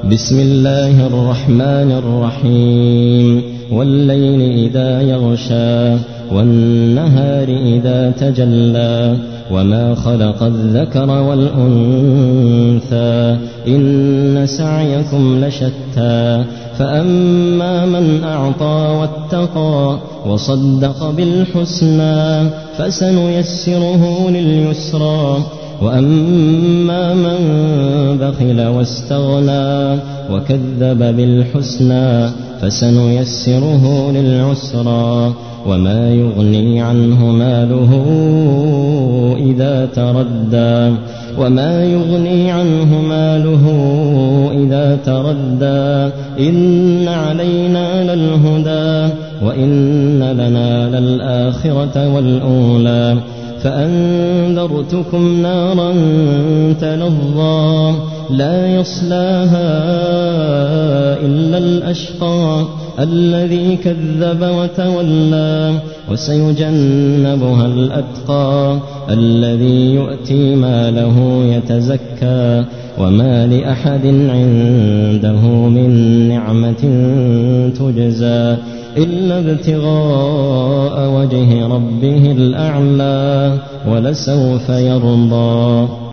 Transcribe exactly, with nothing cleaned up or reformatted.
بسم الله الرحمن الرحيم والليل إذا يغشى والنهار إذا تجلى وما خلق الذكر والأنثى إن سعيكم لشتى فأما من أعطى واتقى وصدق بالحسنى فسنيسره لليسرى وأما من بخل واستغنى وكذب بالحسنى فسنيسره للعسرى وما يغني عنه ماله إذا تردى وما يغني عنه ماله إذا تردى إن علينا للهدى وإن لنا للآخرة والأولى فأنذرتكم نارا تلظى لا يصلاها إلا الأشقى الذي كذب وتولى وسيجنبها الأتقى الذي يؤتي ماله يتزكى وما لأحد عنده من نعمة تجزى إلا ابتغاء وجه ربه الأعلى ولسوف يرضى.